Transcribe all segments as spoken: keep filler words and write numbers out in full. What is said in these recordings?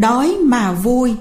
đói mà vui.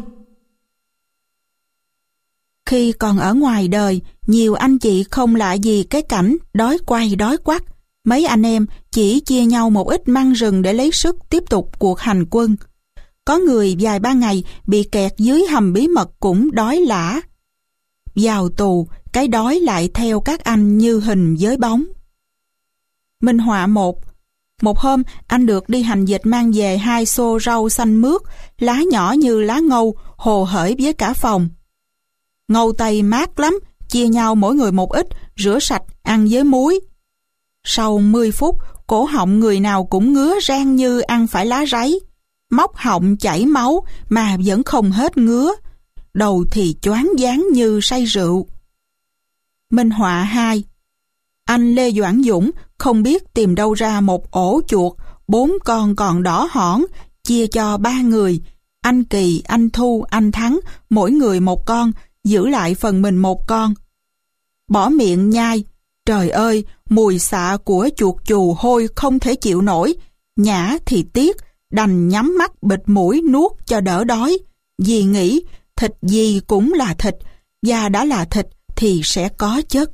Khi còn ở ngoài đời, nhiều anh chị không lạ gì cái cảnh đói quay đói quắt. Mấy anh em chỉ chia nhau một ít măng rừng để lấy sức tiếp tục cuộc hành quân. Có người vài ba ngày bị kẹt dưới hầm bí mật cũng đói lả. Vào tù, cái đói lại theo các anh như hình với bóng. Minh họa một. Một hôm, anh được đi hành dịch mang về hai xô rau xanh mướt, lá nhỏ như lá ngâu, hồ hởi với cả phòng. Ngâu tây mát lắm, chia nhau mỗi người một ít, rửa sạch, ăn với muối. Sau mười phút, cổ họng người nào cũng ngứa rang như ăn phải lá ráy. Móc họng chảy máu mà vẫn không hết ngứa. Đầu thì choáng váng như say rượu. Minh họa hai. Anh Lê Doãn Dũng không biết tìm đâu ra một ổ chuột, bốn con còn đỏ hỏn, chia cho ba người. Anh Kỳ, anh Thu, anh Thắng, mỗi người một con, giữ lại phần mình một con. Bỏ miệng nhai. Trời ơi, mùi xạ của chuột chù hôi không thể chịu nổi. Nhã thì tiếc, đành nhắm mắt bịt mũi nuốt cho đỡ đói. Vì nghĩ thịt gì cũng là thịt, và đã là thịt thì sẽ có chất.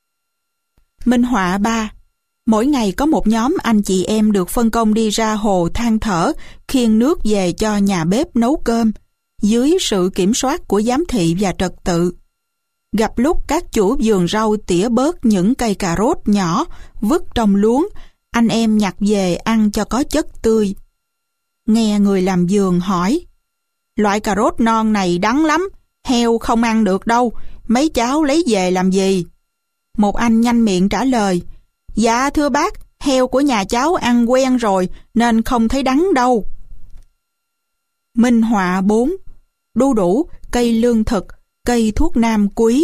Minh họa ba. Mỗi ngày có một nhóm anh chị em được phân công đi ra hồ than thở, khiêng nước về cho nhà bếp nấu cơm, dưới sự kiểm soát của giám thị và trật tự. Gặp lúc các chủ vườn rau tỉa bớt những cây cà rốt nhỏ, vứt trong luống, anh em nhặt về ăn cho có chất tươi. Nghe người làm vườn hỏi, loại cà rốt non này đắng lắm, heo không ăn được đâu, mấy cháu lấy về làm gì? Một anh nhanh miệng trả lời, dạ thưa bác, heo của nhà cháu ăn quen rồi nên không thấy đắng đâu. Minh họa bốn. Đu đủ, cây lương thực, cây thuốc nam quý.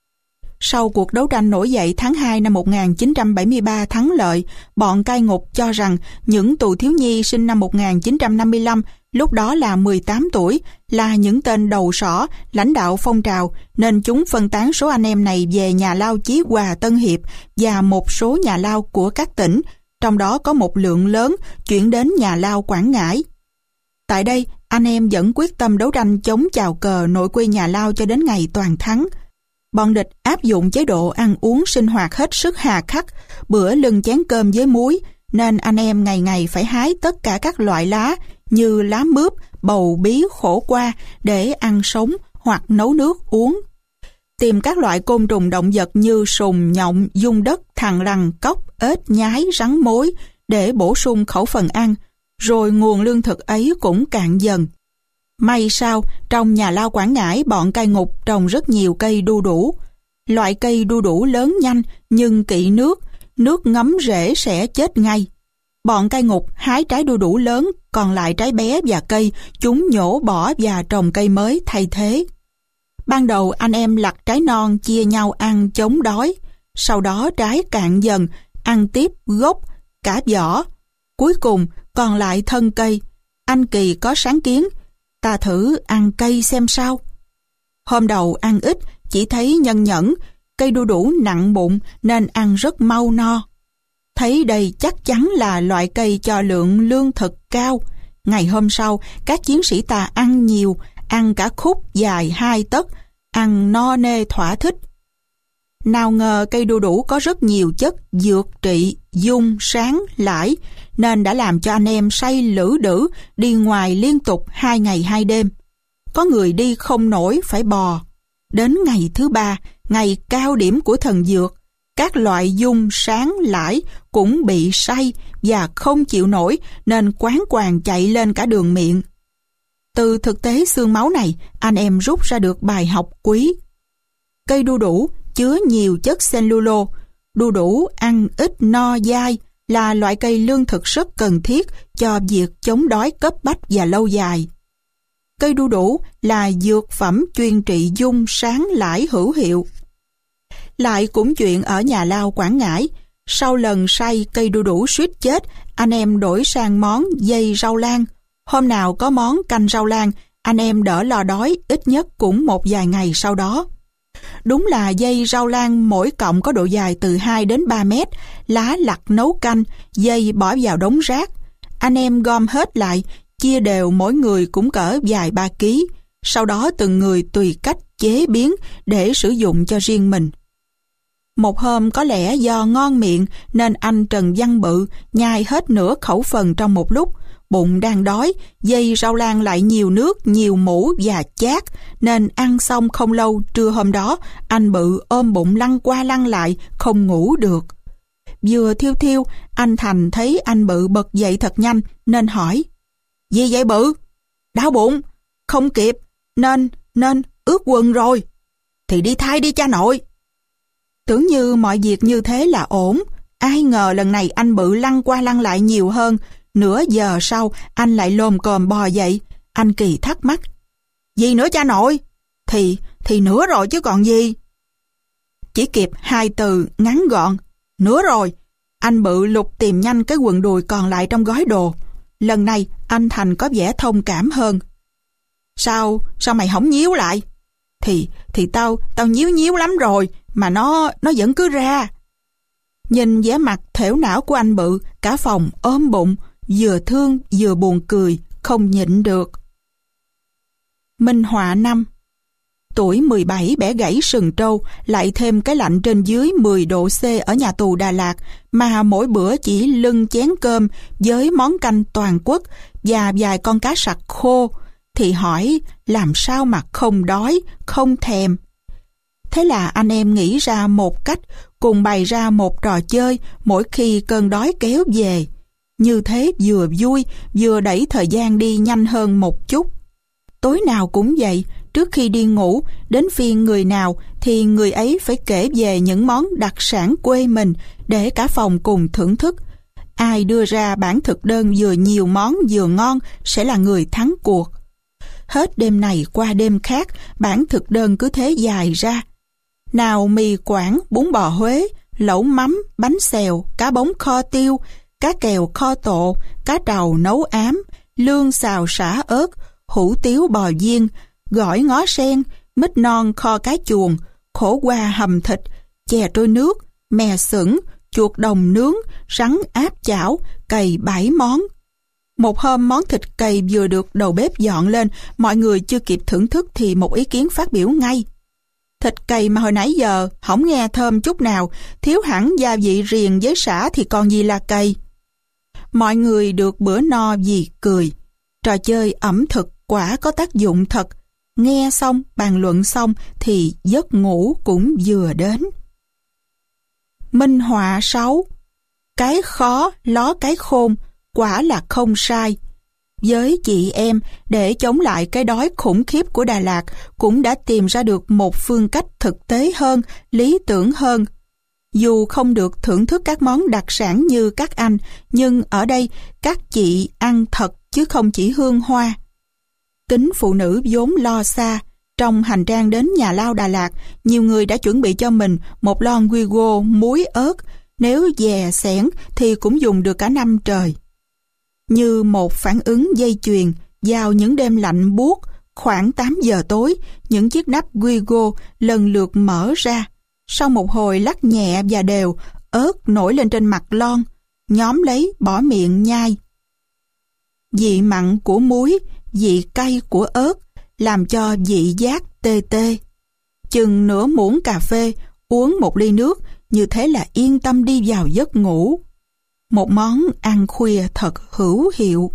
Sau cuộc đấu tranh nổi dậy tháng hai năm một nghìn chín trăm bảy mươi ba thắng lợi, bọn cai ngục cho rằng những tù thiếu nhi sinh năm một nghìn chín trăm năm mươi lăm, lúc đó là mười tám tuổi, là những tên đầu sỏ, lãnh đạo phong trào, nên chúng phân tán số anh em này về nhà lao Chí Hòa, Tân Hiệp và một số nhà lao của các tỉnh, trong đó có một lượng lớn chuyển đến nhà lao Quảng Ngãi. Tại đây, anh em vẫn quyết tâm đấu tranh chống chào cờ nội quy nhà lao cho đến ngày toàn thắng. Bọn địch áp dụng chế độ ăn uống sinh hoạt hết sức hà khắc, bữa lưng chén cơm với muối, nên anh em ngày ngày phải hái tất cả các loại lá như lá mướp, bầu bí, khổ qua để ăn sống hoặc nấu nước uống. Tìm các loại côn trùng động vật như sùng, nhộng, giun đất, thằn lằn, cóc, ếch, nhái, rắn mối để bổ sung khẩu phần ăn, rồi nguồn lương thực ấy cũng cạn dần. May sao, trong nhà lao Quảng Ngãi bọn cai ngục trồng rất nhiều cây đu đủ. Loại cây đu đủ lớn nhanh nhưng kỵ nước, nước ngấm rễ sẽ chết ngay. Bọn cai ngục hái trái đu đủ lớn, còn lại trái bé và cây, chúng nhổ bỏ và trồng cây mới thay thế. Ban đầu anh em lặt trái non chia nhau ăn chống đói, sau đó trái cạn dần, ăn tiếp gốc, cả vỏ. Cuối cùng còn lại thân cây. Anh Kỳ có sáng kiến, ta thử ăn cây xem sao. Hôm đầu ăn ít, chỉ thấy nhân nhẫn, cây đu đủ nặng bụng nên ăn rất mau no. Thấy đây chắc chắn là loại cây cho lượng lương thực cao. Ngày hôm sau, các chiến sĩ ta ăn nhiều, ăn cả khúc dài hai tấc, ăn no nê thỏa thích. Nào ngờ cây đu đủ có rất nhiều chất dược trị, dung, sáng, lãi, nên đã làm cho anh em say lử đử, đi ngoài liên tục hai ngày hai đêm. Có người đi không nổi phải bò. Đến ngày thứ ba, ngày cao điểm của thần dược, các loại dung, sáng, lãi cũng bị say và không chịu nổi nên quán quàng chạy lên cả đường miệng. Từ thực tế xương máu này, anh em rút ra được bài học quý. Cây đu đủ chứa nhiều chất cellulose, đu đủ ăn ít no dai, là loại cây lương thực rất cần thiết cho việc chống đói cấp bách và lâu dài. Cây đu đủ là dược phẩm chuyên trị dung, sáng, lãi hữu hiệu. Lại cũng chuyện ở nhà lao Quảng Ngãi, sau lần say cây đu đủ suýt chết, anh em đổi sang món dây rau lang. Hôm nào có món canh rau lang, anh em đỡ lo đói ít nhất cũng một vài ngày sau đó. Đúng là dây rau lang mỗi cọng có độ dài từ hai đến ba mét, lá lặt nấu canh, dây bỏ vào đống rác. Anh em gom hết lại, chia đều mỗi người cũng cỡ vài ba ký, sau đó từng người tùy cách chế biến để sử dụng cho riêng mình. Một hôm có lẽ do ngon miệng nên anh Trần Văn Bự nhai hết nửa khẩu phần trong một lúc. Bụng đang đói, dây rau lang lại nhiều nước, nhiều mũ và chát, nên ăn xong không lâu trưa hôm đó, anh Bự ôm bụng lăn qua lăn lại, không ngủ được. Vừa thiêu thiêu, anh Thành thấy anh Bự bật dậy thật nhanh, nên hỏi: "Gì vậy Bự?" "Đau bụng, không kịp, nên, nên ướt quần rồi." "Thì đi thay đi cha nội." Tưởng như mọi việc như thế là ổn, ai ngờ lần này anh Bự lăn qua lăn lại nhiều hơn. Nửa giờ sau, anh lại lồm cồm bò dậy. Anh Kỳ thắc mắc: "Gì nữa cha nội?" Thì, thì nửa rồi chứ còn gì. Chỉ kịp hai từ ngắn gọn: "Nửa rồi." Anh Bự lục tìm nhanh cái quần đùi còn lại trong gói đồ. Lần này, anh Thành có vẻ thông cảm hơn. Sao, sao mày không nhíu lại?" Thì, thì tao, tao nhíu nhíu lắm rồi, mà nó, nó vẫn cứ ra. Nhìn vẻ mặt thểu não của anh Bự, cả phòng ôm bụng, vừa thương vừa buồn cười, không nhịn được. Minh họa năm. Tuổi mười bảy bẻ gãy sừng trâu, lại thêm cái lạnh trên dưới mười độ C ở nhà tù Đà Lạt, mà mỗi bữa chỉ lưng chén cơm với món canh toàn quốc và vài con cá sặc khô, thì hỏi làm sao mà không đói, không thèm. Thế là anh em nghĩ ra một cách, cùng bày ra một trò chơi mỗi khi cơn đói kéo về. Như thế vừa vui, vừa đẩy thời gian đi nhanh hơn một chút. Tối nào cũng vậy, trước khi đi ngủ, đến phiên người nào thì người ấy phải kể về những món đặc sản quê mình để cả phòng cùng thưởng thức. Ai đưa ra bản thực đơn vừa nhiều món vừa ngon sẽ là người thắng cuộc. Hết đêm này qua đêm khác, bản thực đơn cứ thế dài ra. Nào mì Quảng, bún bò Huế, lẩu mắm, bánh xèo, cá bống kho tiêu, cá kèo kho tộ, cá trầu nấu ám, lương xào sả ớt, hủ tiếu bò viên, gỏi ngó sen, mít non kho cá chuồng, khổ qua hầm thịt, chè trôi nước, mè sửng, chuột đồng nướng, rắn áp chảo, cầy bảy món. Một hôm món thịt cầy vừa được đầu bếp dọn lên, mọi người chưa kịp thưởng thức thì một ý kiến phát biểu ngay: "Thịt cầy mà hồi nãy giờ không nghe thơm chút nào, thiếu hẳn gia vị riềng với sả thì còn gì là cầy." Mọi người được bữa no vì cười. Trò chơi ẩm thực quả có tác dụng thật. Nghe xong, bàn luận xong thì giấc ngủ cũng vừa đến. Minh họa sáu. Cái khó ló cái khôn, quả là không sai. Với chị em, để chống lại cái đói khủng khiếp của Đà Lạt, cũng đã tìm ra được một phương cách thực tế hơn, lý tưởng hơn. Dù không được thưởng thức các món đặc sản như các anh, nhưng ở đây các chị ăn thật chứ không chỉ hương hoa. Tính phụ nữ vốn lo xa, trong hành trang đến nhà lao Đà Lạt, nhiều người đã chuẩn bị cho mình một lon Guigo muối ớt, nếu dè xẻn thì cũng dùng được cả năm trời. Như một phản ứng dây chuyền, vào những đêm lạnh buốt, khoảng tám giờ tối, những chiếc nắp Guigo lần lượt mở ra. Sau một hồi lắc nhẹ và đều, ớt nổi lên trên mặt lon, nhóm lấy bỏ miệng nhai. Vị mặn của muối, vị cay của ớt làm cho vị giác tê tê. Chừng nửa muỗng cà phê, uống một ly nước, như thế là yên tâm đi vào giấc ngủ. Một món ăn khuya thật hữu hiệu.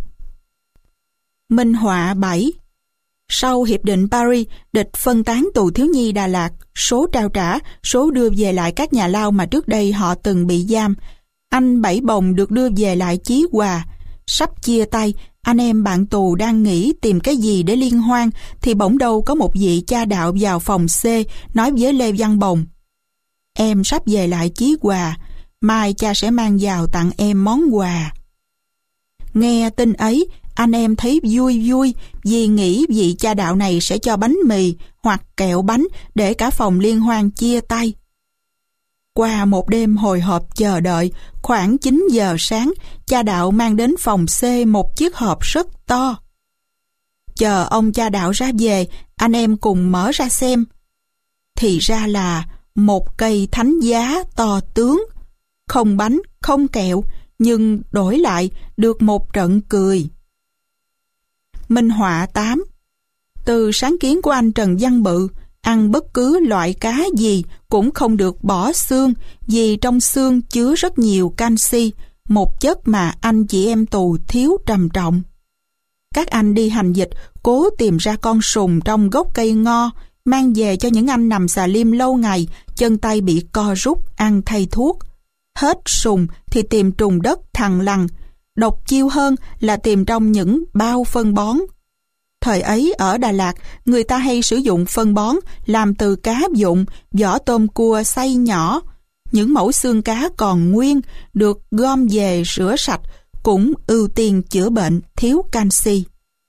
Minh họa bảy. Sau Hiệp định Paris, địch phân tán tù thiếu nhi Đà Lạt, số trao trả, số đưa về lại các nhà lao mà trước đây họ từng bị giam. Anh Bảy Bồng được đưa về lại Chí Hòa. Sắp chia tay, anh em bạn tù đang nghĩ tìm cái gì để liên hoan, thì bỗng đâu có một vị cha đạo vào phòng C nói với Lê Văn Bồng: "Em sắp về lại Chí Hòa, mai cha sẽ mang vào tặng em món quà." Nghe tin ấy, anh em thấy vui vui vì nghĩ vị cha đạo này sẽ cho bánh mì hoặc kẹo bánh để cả phòng liên hoan chia tay. Qua một đêm hồi hộp chờ đợi, khoảng chín giờ sáng, cha đạo mang đến phòng C một chiếc hộp rất to. Chờ ông cha đạo ra về, anh em cùng mở ra xem. Thì ra là một cây thánh giá to tướng, không bánh, không kẹo, nhưng đổi lại được một trận cười. Minh họa tám. Từ sáng kiến của anh Trần Văn Bự, ăn bất cứ loại cá gì cũng không được bỏ xương, vì trong xương chứa rất nhiều canxi, một chất mà anh chị em tù thiếu trầm trọng. Các anh đi hành dịch cố tìm ra con sùng trong gốc cây ngo, mang về cho những anh nằm xà lim lâu ngày, chân tay bị co rút, ăn thay thuốc. Hết sùng thì tìm trùng đất thằn lằn, độc chiêu hơn là tìm trong những bao phân bón. Thời ấy ở Đà Lạt, người ta hay sử dụng phân bón làm từ cá vụn, vỏ tôm cua xay nhỏ. Những mẫu xương cá còn nguyên được gom về rửa sạch, cũng ưu tiên chữa bệnh thiếu canxi.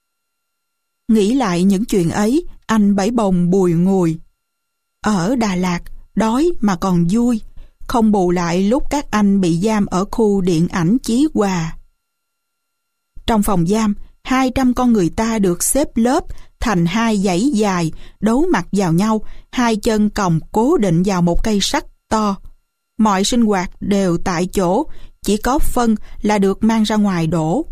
Nghĩ lại những chuyện ấy, anh Bảy Bồng bùi ngùi. Ở Đà Lạt, đói mà còn vui, không bù lại lúc các anh bị giam ở khu điện ảnh Chí Hòa. Trong phòng giam, hai trăm con người ta được xếp lớp thành hai dãy dài, đấu mặt vào nhau, hai chân còng cố định vào một cây sắt to. Mọi sinh hoạt đều tại chỗ, chỉ có phân là được mang ra ngoài đổ.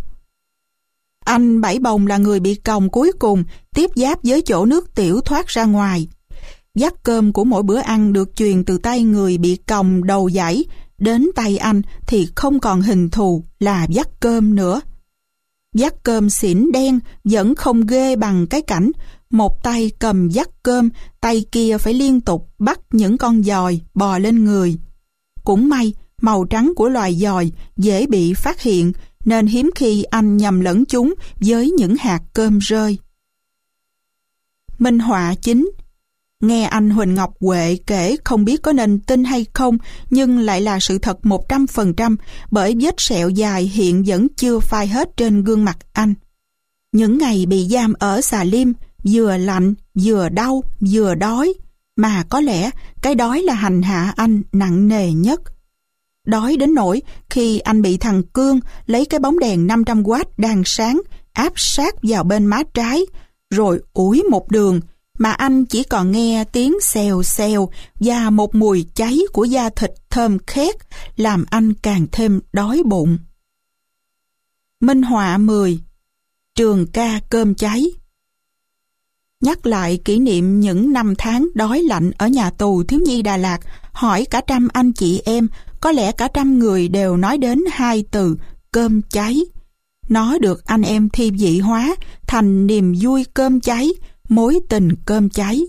Anh Bảy Bồng là người bị còng cuối cùng, tiếp giáp với chỗ nước tiểu thoát ra ngoài. Vắt cơm của mỗi bữa ăn được truyền từ tay người bị còng đầu dãy đến tay anh thì không còn hình thù là vắt cơm nữa. Vắt cơm xỉn đen vẫn không ghê bằng cái cảnh một tay cầm vắt cơm, tay kia phải liên tục bắt những con giòi bò lên người. Cũng may, màu trắng của loài giòi dễ bị phát hiện, nên hiếm khi anh nhầm lẫn chúng với những hạt cơm rơi. Minh họa chính. Nghe anh Huỳnh Ngọc Huệ kể không biết có nên tin hay không, nhưng lại là sự thật một trăm phần trăm, bởi vết sẹo dài hiện vẫn chưa phai hết trên gương mặt anh. Những ngày bị giam ở xà lim, vừa lạnh, vừa đau, vừa đói, mà có lẽ cái đói là hành hạ anh nặng nề nhất. Đói đến nỗi khi anh bị thằng Cương lấy cái bóng đèn năm trăm oát đang sáng áp sát vào bên má trái, rồi ủi một đường, mà anh chỉ còn nghe tiếng xèo xèo và một mùi cháy của da thịt thơm khét, làm anh càng thêm đói bụng. Minh họa mười. Trường ca cơm cháy. Nhắc lại kỷ niệm những năm tháng đói lạnh ở nhà tù thiếu nhi Đà Lạt, hỏi cả trăm anh chị em, có lẽ cả trăm người đều nói đến hai từ cơm cháy. Nó được anh em thi vị hóa thành niềm vui cơm cháy, mối tình cơm cháy.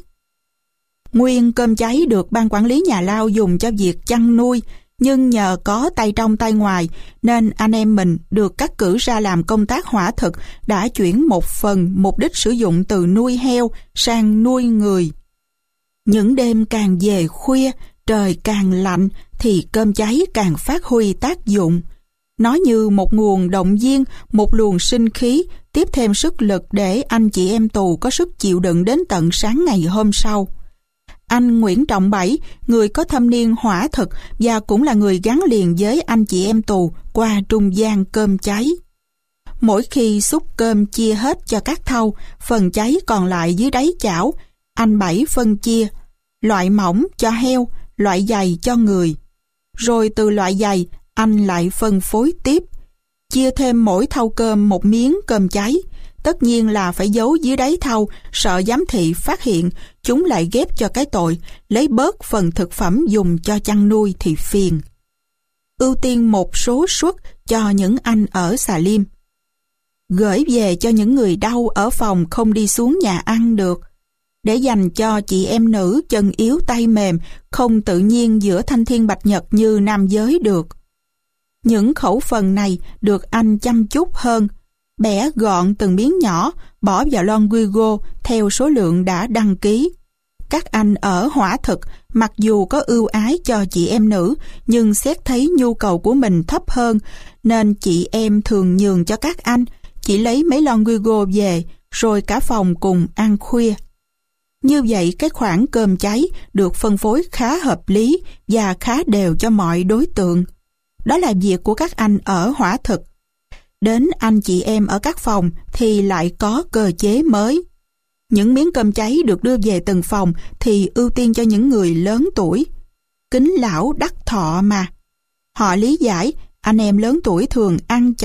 Nguyên cơm cháy được ban quản lý nhà lao dùng cho việc chăn nuôi, nhưng nhờ có tay trong tay ngoài nên anh em mình được cắt cử ra làm công tác hỏa thực đã chuyển một phần mục đích sử dụng từ nuôi heo sang nuôi người. Những đêm càng về khuya, trời càng lạnh thì cơm cháy càng phát huy tác dụng. Nó như một nguồn động viên, một luồng sinh khí, tiếp thêm sức lực để anh chị em tù có sức chịu đựng đến tận sáng ngày hôm sau. Anh Nguyễn Trọng Bảy, người có thâm niên hỏa thực và cũng là người gắn liền với anh chị em tù qua trung gian cơm cháy. Mỗi khi xúc cơm chia hết cho các thau, phần cháy còn lại dưới đáy chảo, anh Bảy phân chia, loại mỏng cho heo, loại dày cho người. Rồi từ loại dày, anh lại phân phối tiếp, chia thêm mỗi thau cơm một miếng cơm cháy. Tất nhiên là phải giấu dưới đáy thau, sợ giám thị phát hiện, chúng lại ghép cho cái tội, lấy bớt phần thực phẩm dùng cho chăn nuôi thì phiền. Ưu tiên một số suất cho những anh ở xà lim. Gửi về cho những người đau ở phòng không đi xuống nhà ăn được. Để dành cho chị em nữ chân yếu tay mềm, không tự nhiên giữa thanh thiên bạch nhật như nam giới được. Những khẩu phần này được anh chăm chút hơn, bẻ gọn từng miếng nhỏ, bỏ vào lon Wigo theo số lượng đã đăng ký. Các anh ở hỏa thực, mặc dù có ưu ái cho chị em nữ, nhưng xét thấy nhu cầu của mình thấp hơn, nên chị em thường nhường cho các anh, chỉ lấy mấy lon Wigo về, rồi cả phòng cùng ăn khuya. Như vậy cái khoản cơm cháy được phân phối khá hợp lý và khá đều cho mọi đối tượng. Đó là việc của các anh ở hỏa thực. Đến anh chị em ở các phòng thì lại có cơ chế mới. Những miếng cơm cháy được đưa về từng phòng thì ưu tiên cho những người lớn tuổi. Kính lão đắc thọ mà. Họ lý giải anh em lớn tuổi thường ăn chậm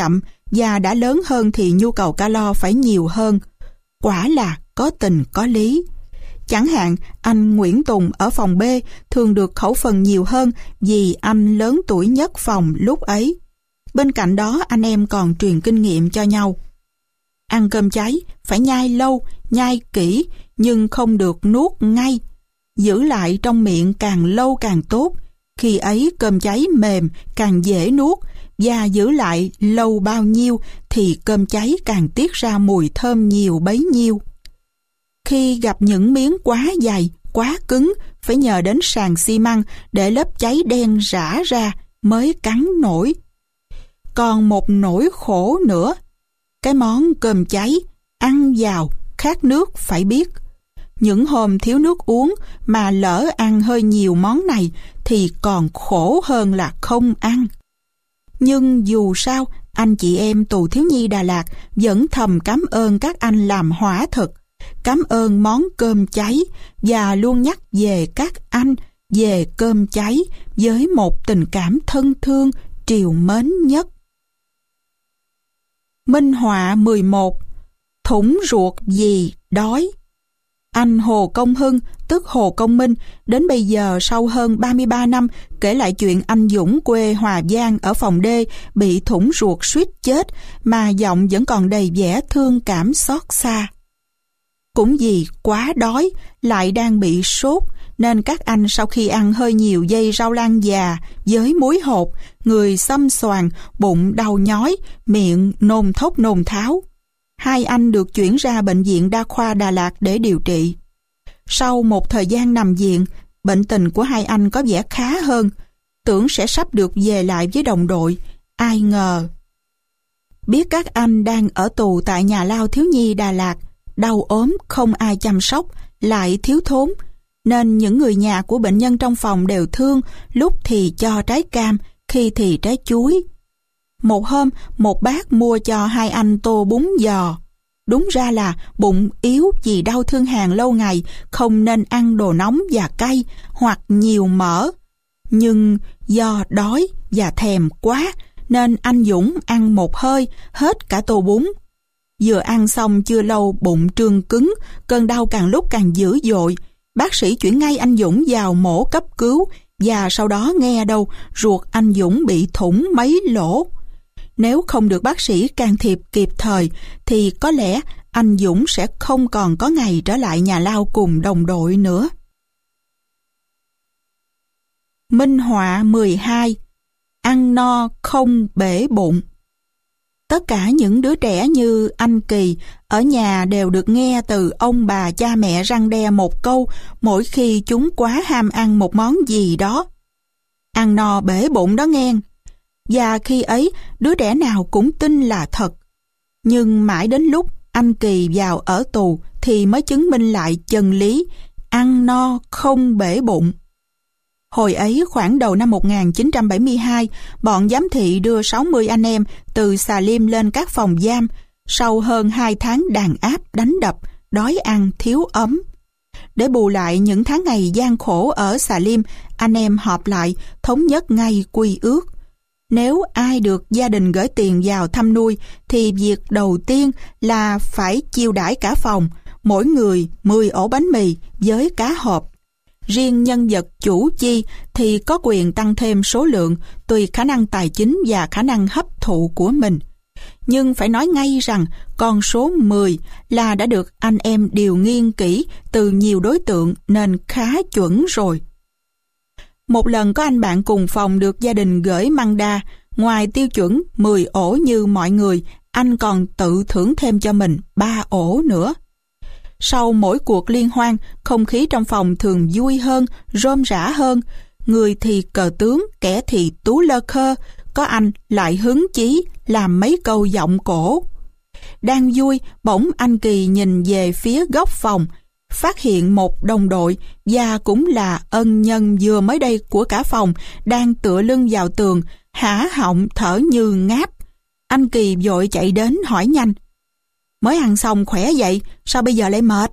và đã lớn hơn thì nhu cầu calo phải nhiều hơn. Quả là có tình có lý. Chẳng hạn, anh Nguyễn Tùng ở phòng B thường được khẩu phần nhiều hơn vì anh lớn tuổi nhất phòng lúc ấy. Bên cạnh đó, anh em còn truyền kinh nghiệm cho nhau. Ăn cơm cháy phải nhai lâu, nhai kỹ, nhưng không được nuốt ngay. Giữ lại trong miệng càng lâu càng tốt. Khi ấy cơm cháy mềm càng dễ nuốt, và giữ lại lâu bao nhiêu thì cơm cháy càng tiết ra mùi thơm nhiều bấy nhiêu. Khi gặp những miếng quá dày, quá cứng, phải nhờ đến sàn xi măng để lớp cháy đen rã ra mới cắn nổi. Còn một nỗi khổ nữa, cái món cơm cháy, ăn vào, khát nước phải biết. Những hôm thiếu nước uống mà lỡ ăn hơi nhiều món này thì còn khổ hơn là không ăn. Nhưng dù sao, anh chị em tù thiếu nhi Đà Lạt vẫn thầm cảm ơn các anh làm hỏa thực, cảm ơn món cơm cháy và luôn nhắc về các anh, về cơm cháy với một tình cảm thân thương, trìu mến nhất. Minh họa mười một. Thủng ruột vì đói. Anh Hồ Công Hưng, tức Hồ Công Minh, đến bây giờ sau hơn ba mươi ba năm kể lại chuyện anh Dũng quê Hòa Giang ở phòng D bị thủng ruột suýt chết mà giọng vẫn còn đầy vẻ thương cảm xót xa. Cũng vì quá đói lại đang bị sốt nên các anh sau khi ăn hơi nhiều dây rau lang già với muối hột, người xăm xoàn, bụng đau nhói, miệng nôn thốc nôn tháo. Hai anh được chuyển ra Bệnh viện Đa khoa Đà Lạt để điều trị. Sau một thời gian nằm viện, bệnh tình của hai anh có vẻ khá hơn, tưởng sẽ sắp được về lại với đồng đội. Ai ngờ. Biết các anh đang ở tù tại nhà lao thiếu nhi Đà Lạt, đau ốm không ai chăm sóc, lại thiếu thốn, nên những người nhà của bệnh nhân trong phòng đều thương, lúc thì cho trái cam, khi thì trái chuối. Một hôm, một bác mua cho hai anh tô bún giò. Đúng ra là bụng yếu vì đau thương hàn lâu ngày, không nên ăn đồ nóng và cay hoặc nhiều mỡ. Nhưng do đói và thèm quá, nên anh Dũng ăn một hơi, hết cả tô bún. Vừa ăn xong chưa lâu bụng trương cứng, cơn đau càng lúc càng dữ dội. Bác sĩ chuyển ngay anh Dũng vào mổ cấp cứu, và sau đó nghe đâu ruột anh Dũng bị thủng mấy lỗ. Nếu không được bác sĩ can thiệp kịp thời thì có lẽ anh Dũng sẽ không còn có ngày trở lại nhà lao cùng đồng đội nữa. Minh họa mười hai. Ăn no không bể bụng. Tất cả những đứa trẻ như anh Kỳ ở nhà đều được nghe từ ông bà cha mẹ răn đe một câu mỗi khi chúng quá ham ăn một món gì đó. Ăn no bể bụng đó nghe. Và khi ấy, đứa trẻ nào cũng tin là thật. Nhưng mãi đến lúc anh Kỳ vào ở tù thì mới chứng minh lại chân lý, ăn no không bể bụng. Hồi ấy khoảng đầu năm một nghìn chín trăm bảy mươi hai, bọn giám thị đưa sáu mươi anh em từ Xà Lim lên các phòng giam, sau hơn hai tháng đàn áp đánh đập, đói ăn thiếu ấm. Để bù lại những tháng ngày gian khổ ở Xà Lim, anh em họp lại, thống nhất ngay quy ước. Nếu ai được gia đình gửi tiền vào thăm nuôi, thì việc đầu tiên là phải chiêu đãi cả phòng, mỗi người mười ổ bánh mì với cá hộp. Riêng nhân vật chủ chi thì có quyền tăng thêm số lượng tùy khả năng tài chính và khả năng hấp thụ của mình. Nhưng phải nói ngay rằng con số mười là đã được anh em điều nghiên kỹ từ nhiều đối tượng nên khá chuẩn rồi. Một lần có anh bạn cùng phòng được gia đình gửi măng đa, ngoài tiêu chuẩn mười ổ như mọi người, anh còn tự thưởng thêm cho mình ba ổ nữa. Sau mỗi cuộc liên hoan, không khí trong phòng thường vui hơn, rôm rã hơn. Người thì cờ tướng, kẻ thì tú lơ khơ, có anh lại hứng chí làm mấy câu giọng cổ. Đang vui, bỗng anh Kỳ nhìn về phía góc phòng, phát hiện một đồng đội và cũng là ân nhân vừa mới đây của cả phòng đang tựa lưng vào tường, há họng thở như ngáp. Anh Kỳ vội chạy đến hỏi nhanh: "Mới ăn xong khỏe vậy, sao bây giờ lại mệt?"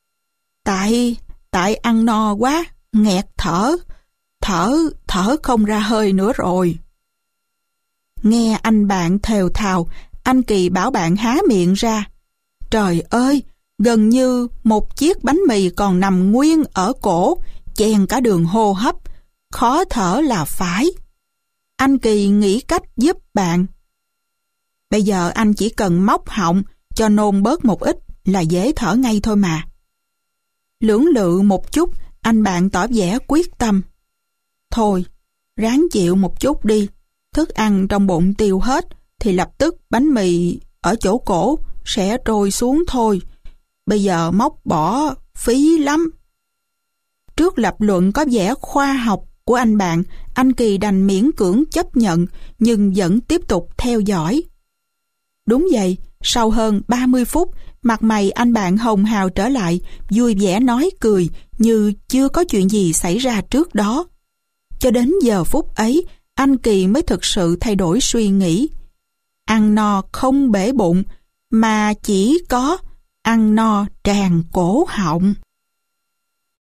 Tại, tại ăn no quá, nghẹt thở, thở, thở không ra hơi nữa rồi." Nghe anh bạn thều thào, anh Kỳ bảo bạn há miệng ra. Trời ơi, gần như một chiếc bánh mì còn nằm nguyên ở cổ, chen cả đường hô hấp, khó thở là phải. Anh Kỳ nghĩ cách giúp bạn. Bây giờ anh chỉ cần móc họng cho nôn bớt một ít là dễ thở ngay thôi mà. Lưỡng lự một chút, anh bạn tỏ vẻ quyết tâm. Thôi, ráng chịu một chút đi, thức ăn trong bụng tiêu hết thì lập tức bánh mì ở chỗ cổ sẽ trôi xuống thôi. Bây giờ móc bỏ phí lắm. Trước lập luận có vẻ khoa học của anh bạn, anh Kỳ đành miễn cưỡng chấp nhận nhưng vẫn tiếp tục theo dõi. Đúng vậy, sau hơn ba mươi phút, mặt mày anh bạn hồng hào trở lại, vui vẻ nói cười như chưa có chuyện gì xảy ra trước đó. Cho đến giờ phút ấy, anh Kỳ mới thực sự thay đổi suy nghĩ. Ăn no không bể bụng, mà chỉ có ăn no tràn cổ họng.